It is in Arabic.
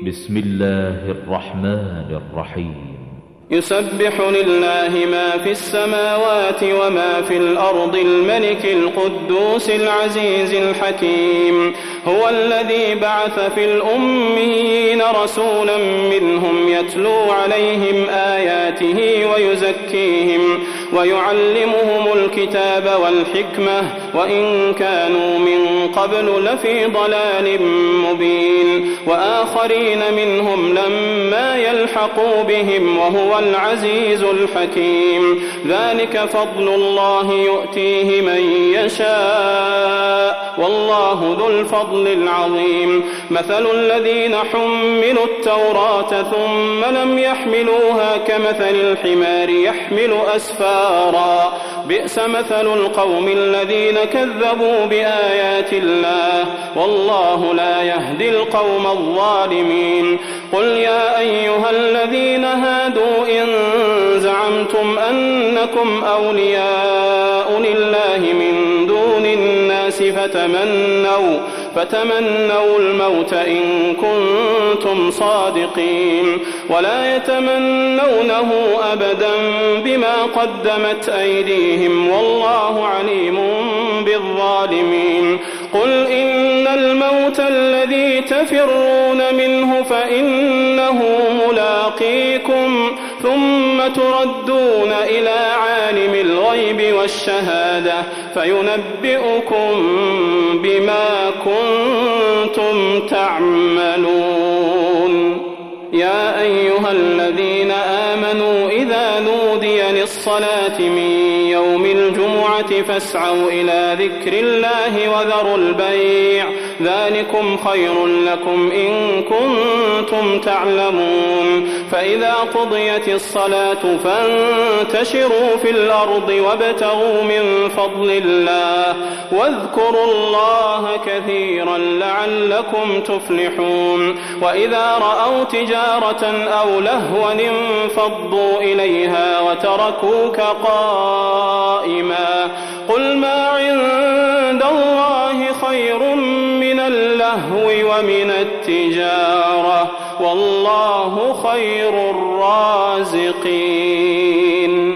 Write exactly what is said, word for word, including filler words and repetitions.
بسم الله الرحمن الرحيم يسبح لله ما في السماوات وما في الأرض الملك القدوس العزيز الحكيم هو الذي بعث في الأميين رسولا منهم يتلو عليهم آياته ويزكيهم ويعلمهم الكتاب والحكمة وإن كانوا من قبل لفي ضلال مبين وآخرين منهم لما يلحقوا بهم وهو العزيز الحكيم ذلك فضل الله يؤتيه من يشاء والله ذو الفضل العظيم مثل الذين حملوا التوراة ثم لم يحملوها كمثل الحمار يحمل أسفارا بئس مثل القوم الذين كذبوا بآيات الله والله لا يهدي القوم الظالمين قل يا أيها الذين هادوا إن زعمتم أنكم أولياء لله من دون الناس فتمنوا فتمنوا الموت إن كنتم صادقين ولا يتمنونه أبدا بما قدمت أيديهم والله عليم بالظالمين قل إن الموت الذي تفرون منه فإنه ملاقيكم ثم تردون إلى عالم الغيب والشهادة فينبئكم بما كنتم تعملون يا أيها الذين آمنوا إذا نودي للصلاة من يوم الجمعة فاسعوا إلى ذكر الله وذروا البيع ذلكم خير لكم إن كنتم تعلمون فإذا قضيت الصلاة فانتشروا في الأرض وابتغوا من فضل الله واذكروا الله كثيرا لعلكم تفلحون وإذا رأوا تجارة أو لهوا انفضوا إليها وتركوك قائما قل ما عند الله خير من اللهو ومن التجارة والله خير الرازقين